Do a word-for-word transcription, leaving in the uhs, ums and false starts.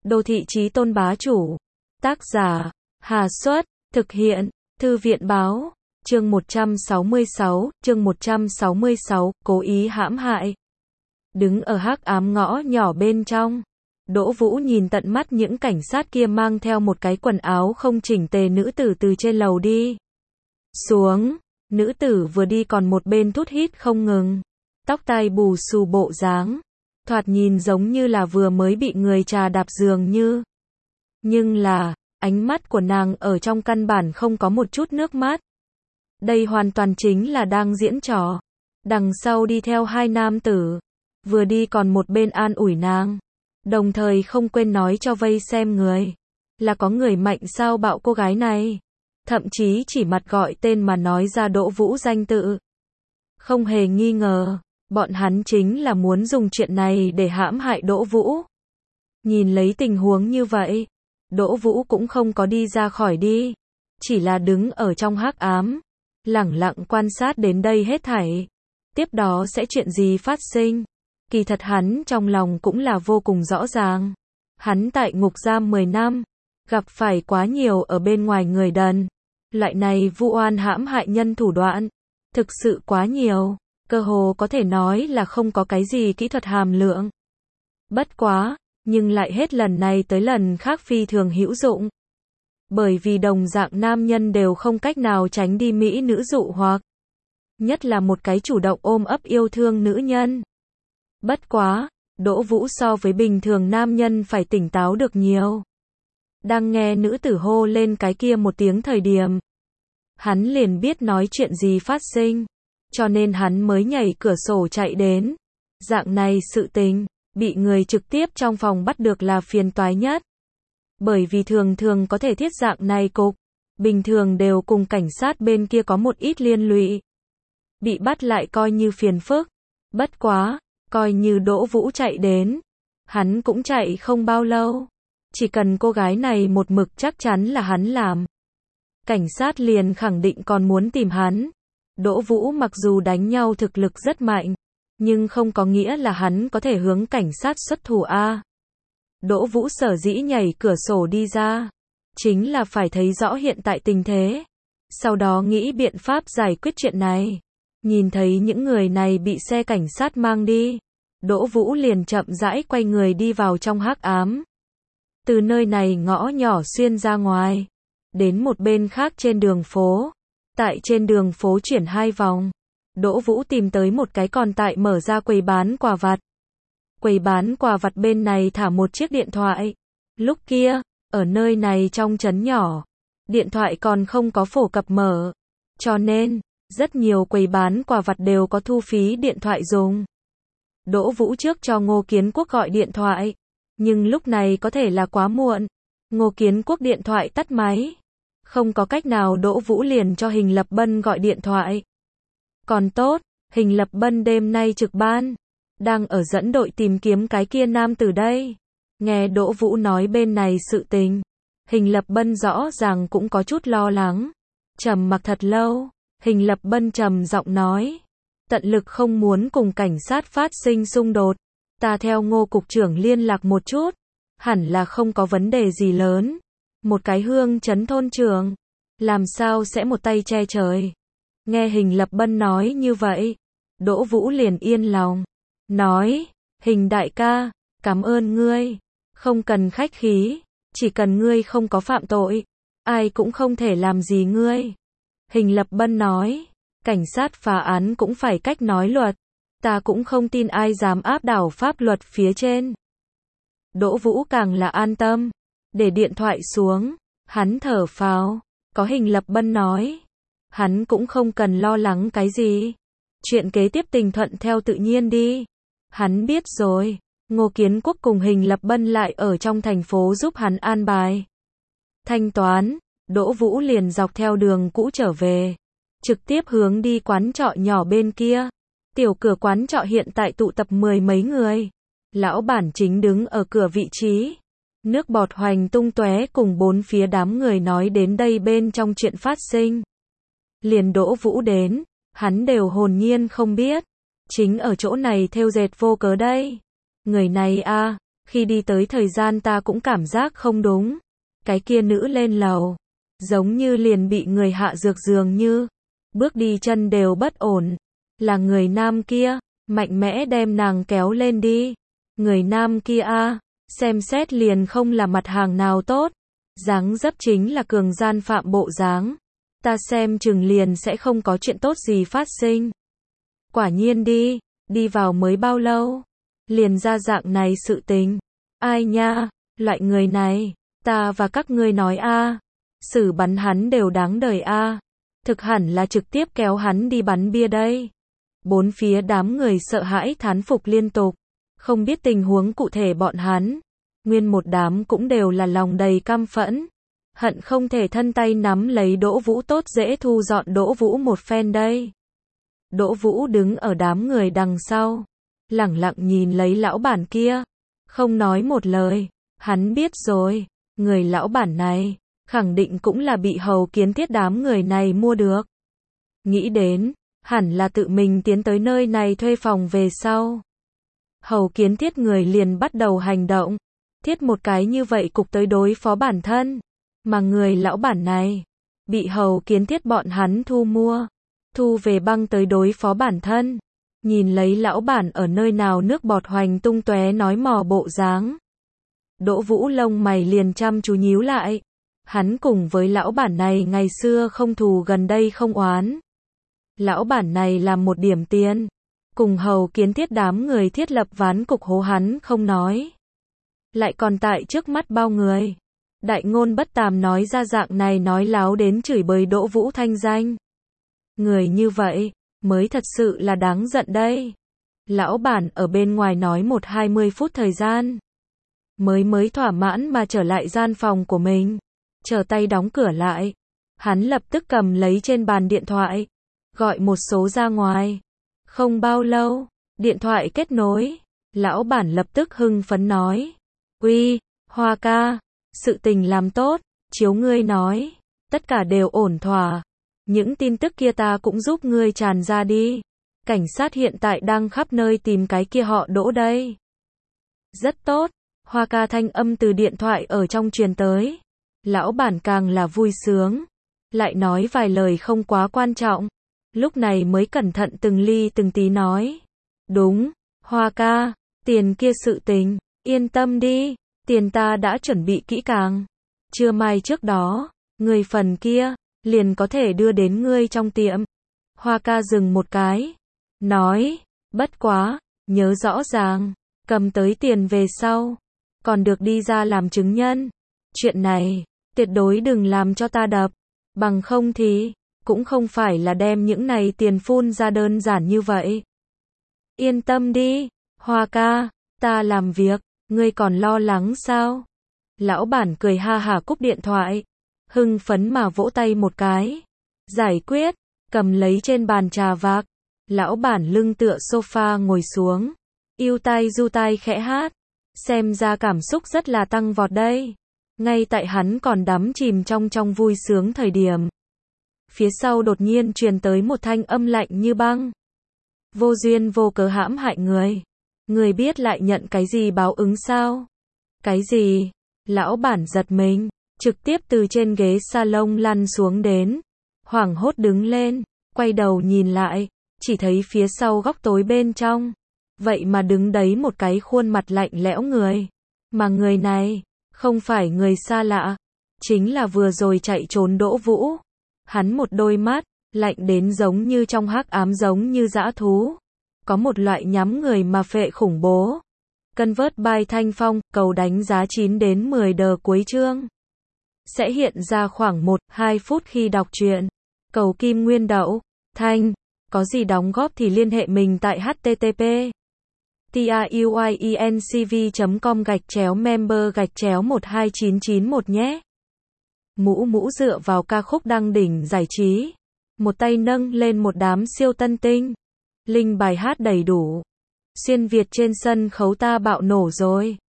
Đô thị chí tôn bá chủ. Tác giả, Hà Xuất, thực hiện, Thư viện báo, chương một trăm sáu mươi sáu, chương một trăm sáu mươi sáu, cố ý hãm hại. Đứng ở hắc ám ngõ nhỏ bên trong, Đỗ Vũ nhìn tận mắt những cảnh sát kia mang theo một cái quần áo không chỉnh tề nữ tử từ trên lầu đi xuống. Nữ tử vừa đi còn một bên thút hít không ngừng, tóc tai bù xù bộ dáng, thoạt nhìn giống như là vừa mới bị người trà đạp dường như. Nhưng là, ánh mắt của nàng ở trong căn bản không có một chút nước mắt. Đây hoàn toàn chính là đang diễn trò. Đằng sau đi theo hai nam tử, vừa đi còn một bên an ủi nàng, đồng thời không quên nói cho vây xem người, là có người mạnh sao bạo cô gái này. Thậm chí chỉ mặt gọi tên mà nói ra Đỗ Vũ danh tự. Không hề nghi ngờ, bọn hắn chính là muốn dùng chuyện này để hãm hại Đỗ Vũ. Nhìn lấy tình huống như vậy, Đỗ Vũ cũng không có đi ra khỏi đi, chỉ là đứng ở trong hắc ám, lẳng lặng quan sát đến đây hết thảy. Tiếp đó sẽ chuyện gì phát sinh? Kỳ thật hắn trong lòng cũng là vô cùng rõ ràng. Hắn tại ngục giam mười năm, gặp phải quá nhiều ở bên ngoài người đần. Loại này vu oan hãm hại nhân thủ đoạn, thực sự quá nhiều, cơ hồ có thể nói là không có cái gì kỹ thuật hàm lượng. Bất quá, nhưng lại hết lần này tới lần khác phi thường hữu dụng. Bởi vì đồng dạng nam nhân đều không cách nào tránh đi mỹ nữ dụ hoặc. Nhất là một cái chủ động ôm ấp yêu thương nữ nhân. Bất quá, Đỗ Vũ so với bình thường nam nhân phải tỉnh táo được nhiều. Đang nghe nữ tử hô lên cái kia một tiếng thời điểm, hắn liền biết nói chuyện gì phát sinh, cho nên hắn mới nhảy cửa sổ chạy đến. Dạng này sự tình, bị người trực tiếp trong phòng bắt được là phiền toái nhất. Bởi vì thường thường có thể thiết dạng này cục, bình thường đều cùng cảnh sát bên kia có một ít liên lụy. Bị bắt lại coi như phiền phức. Bất quá, coi như Đỗ Vũ chạy đến, hắn cũng chạy không bao lâu. Chỉ cần cô gái này một mực chắc chắn là hắn làm, cảnh sát liền khẳng định còn muốn tìm hắn. Đỗ Vũ mặc dù đánh nhau thực lực rất mạnh, nhưng không có nghĩa là hắn có thể hướng cảnh sát xuất thủ a. Đỗ Vũ sở dĩ nhảy cửa sổ đi ra, chính là phải thấy rõ hiện tại tình thế, sau đó nghĩ biện pháp giải quyết chuyện này. Nhìn thấy những người này bị xe cảnh sát mang đi, Đỗ Vũ liền chậm rãi quay người đi vào trong hắc ám. Từ nơi này ngõ nhỏ xuyên ra ngoài, đến một bên khác trên đường phố. Tại trên đường phố chuyển hai vòng, Đỗ Vũ tìm tới một cái còn tại mở ra quầy bán quà vặt. Quầy bán quà vặt bên này thả một chiếc điện thoại. Lúc kia, ở nơi này trong trấn nhỏ, điện thoại còn không có phổ cập mở, cho nên, rất nhiều quầy bán quà vặt đều có thu phí điện thoại dùng. Đỗ Vũ trước cho Ngô Kiến Quốc gọi điện thoại, nhưng lúc này có thể là quá muộn. Ngô Kiến Quốc điện thoại tắt máy. Không có cách nào, Đỗ Vũ liền cho Hình Lập Bân gọi điện thoại. Còn tốt, Hình Lập Bân đêm nay trực ban, đang ở dẫn đội tìm kiếm cái kia nam tử đây. Nghe Đỗ Vũ nói bên này sự tình, Hình Lập Bân rõ ràng cũng có chút lo lắng. Trầm mặc thật lâu, Hình Lập Bân trầm giọng nói, tận lực không muốn cùng cảnh sát phát sinh xung đột. Ta theo Ngô cục trưởng liên lạc một chút, hẳn là không có vấn đề gì lớn. Một cái hương trấn thôn trưởng, làm sao sẽ một tay che trời. Nghe Hình Lập Bân nói như vậy, Đỗ Vũ liền yên lòng, nói, Hình đại ca, cảm ơn ngươi, không cần khách khí, chỉ cần ngươi không có phạm tội, ai cũng không thể làm gì ngươi. Hình Lập Bân nói, cảnh sát phá án cũng phải cách nói luật, ta cũng không tin ai dám áp đảo pháp luật phía trên. Đỗ Vũ càng là an tâm, để điện thoại xuống, hắn thở phào, có Hình Lập Bân nói, hắn cũng không cần lo lắng cái gì. Chuyện kế tiếp tình thuận theo tự nhiên đi. Hắn biết rồi, Ngô Kiến Quốc cùng Hình Lập Bân lại ở trong thành phố giúp hắn an bài thanh toán. Đỗ Vũ liền dọc theo đường cũ trở về, trực tiếp hướng đi quán trọ nhỏ bên kia. Tiểu cửa quán trọ hiện tại tụ tập mười mấy người. Lão bản chính đứng ở cửa vị trí. Nước bọt hoành tung tóe cùng bốn phía đám người nói đến đây bên trong chuyện phát sinh. Liền Đỗ Vũ đến, hắn đều hồn nhiên không biết. Chính ở chỗ này thêu dệt vô cớ đây. Người này a, Khi đi tới thời gian ta cũng cảm giác không đúng. Cái kia nữ lên lầu, giống như liền bị người hạ dược dường như, bước đi chân đều bất ổn. Là người nam kia, mạnh mẽ đem nàng kéo lên đi. Người nam kia a, xem xét liền không là mặt hàng nào tốt. Dáng dấp chính là cường gian phạm bộ dáng. Ta xem chừng liền sẽ không có chuyện tốt gì phát sinh. Quả nhiên đi, đi vào mới bao lâu, liền ra dạng này sự tình. Ai nha, loại người này, ta và các ngươi nói a, xử bắn hắn đều đáng đời a. Thực hẳn là trực tiếp kéo hắn đi bắn bia đây. Bốn phía đám người sợ hãi thán phục liên tục, không biết tình huống cụ thể bọn hắn. Nguyên một đám cũng đều là lòng đầy căm phẫn, hận không thể thân tay nắm lấy Đỗ Vũ tốt dễ thu dọn Đỗ Vũ một phen đây. Đỗ Vũ đứng ở đám người đằng sau, lẳng lặng nhìn lấy lão bản kia, không nói một lời. Hắn biết rồi, người lão bản này, khẳng định cũng là bị Hầu Kiến Thiết đám người này mua được. Nghĩ đến, hẳn là tự mình tiến tới nơi này thuê phòng về sau. Hầu Kiến Thiết người liền bắt đầu hành động, thiết một cái như vậy cục tới đối phó bản thân. Mà người lão bản này, bị Hầu Kiến Thiết bọn hắn thu mua, thu về băng tới đối phó bản thân. Nhìn lấy lão bản ở nơi nào nước bọt hoành tung tóe nói mò bộ dáng, Đỗ Vũ lông mày liền chăm chú nhíu lại. Hắn cùng với lão bản này ngày xưa không thù gần đây không oán. Lão bản này làm một điểm tiền, cùng Hầu Kiến Thiết đám người thiết lập ván cục hố hắn không nói, lại còn tại trước mắt bao người, đại ngôn bất tàm nói ra dạng này nói láo đến chửi bới Đỗ Vũ thanh danh. Người như vậy, mới thật sự là đáng giận đây. Lão bản ở bên ngoài nói một hai mươi phút thời gian, mới mới thỏa mãn mà trở lại gian phòng của mình, chờ tay đóng cửa lại. Hắn lập tức cầm lấy trên bàn điện thoại, gọi một số ra ngoài. Không bao lâu, điện thoại kết nối, lão bản lập tức hưng phấn nói: "Uy, Hoa ca, sự tình làm tốt, chiếu ngươi nói, tất cả đều ổn thỏa. Những tin tức kia ta cũng giúp ngươi tràn ra đi. Cảnh sát hiện tại đang khắp nơi tìm cái kia họ Đỗ đây." "Rất tốt." Hoa ca thanh âm từ điện thoại ở trong truyền tới. Lão bản càng là vui sướng, lại nói vài lời không quá quan trọng, lúc này mới cẩn thận từng ly từng tí nói: "Đúng, Hoa ca, tiền kia sự tình, yên tâm đi, tiền ta đã chuẩn bị kỹ càng. Trưa mai trước đó, người phần kia, liền có thể đưa đến ngươi trong tiệm." Hoa ca dừng một cái, nói: "Bất quá, nhớ rõ ràng, cầm tới tiền về sau, còn được đi ra làm chứng nhân. Chuyện này, tuyệt đối đừng làm cho ta đập, bằng không thì, cũng không phải là đem những này tiền phun ra đơn giản như vậy." "Yên tâm đi, Hoa ca, ta làm việc, ngươi còn lo lắng sao?" Lão bản cười ha hả cúp điện thoại, hưng phấn mà vỗ tay một cái. "Giải quyết." Cầm lấy trên bàn trà vạc, lão bản lưng tựa sofa ngồi xuống, ưu tai du tai khẽ hát, xem ra cảm xúc rất là tăng vọt đây. Ngay tại hắn còn đắm chìm trong trong vui sướng thời điểm, phía sau đột nhiên truyền tới một thanh âm lạnh như băng: "Vô duyên vô cớ hãm hại người, người biết lại nhận cái gì báo ứng sao?" "Cái gì?" Lão bản giật mình, trực tiếp từ trên ghế salon lăn xuống đến, hoảng hốt đứng lên, quay đầu nhìn lại, chỉ thấy phía sau góc tối bên trong, vậy mà đứng đấy một cái khuôn mặt lạnh lẽo người. Mà người này, không phải người xa lạ, chính là vừa rồi chạy trốn Đỗ Vũ. Hắn một đôi mắt, lạnh đến giống như trong hắc ám, giống như dã thú. Có một loại nhắm người mà phệ khủng bố. Convert by Thanh Phong, cầu đánh giá chín đến mười đờ cuối chương. Sẽ hiện ra khoảng một đến hai phút khi đọc truyện. Cầu kim nguyên đậu, Thanh, có gì đóng góp thì liên hệ mình tại http truyencv chấm com gạch chéo member gạch chéo một hai chín chín một nhé. Mũ mũ dựa vào ca khúc đăng đỉnh giải trí, một tay nâng lên một đám siêu tân tinh. Link bài hát đầy đủ. Xuyên Việt trên sân khấu ta bạo nổ rồi.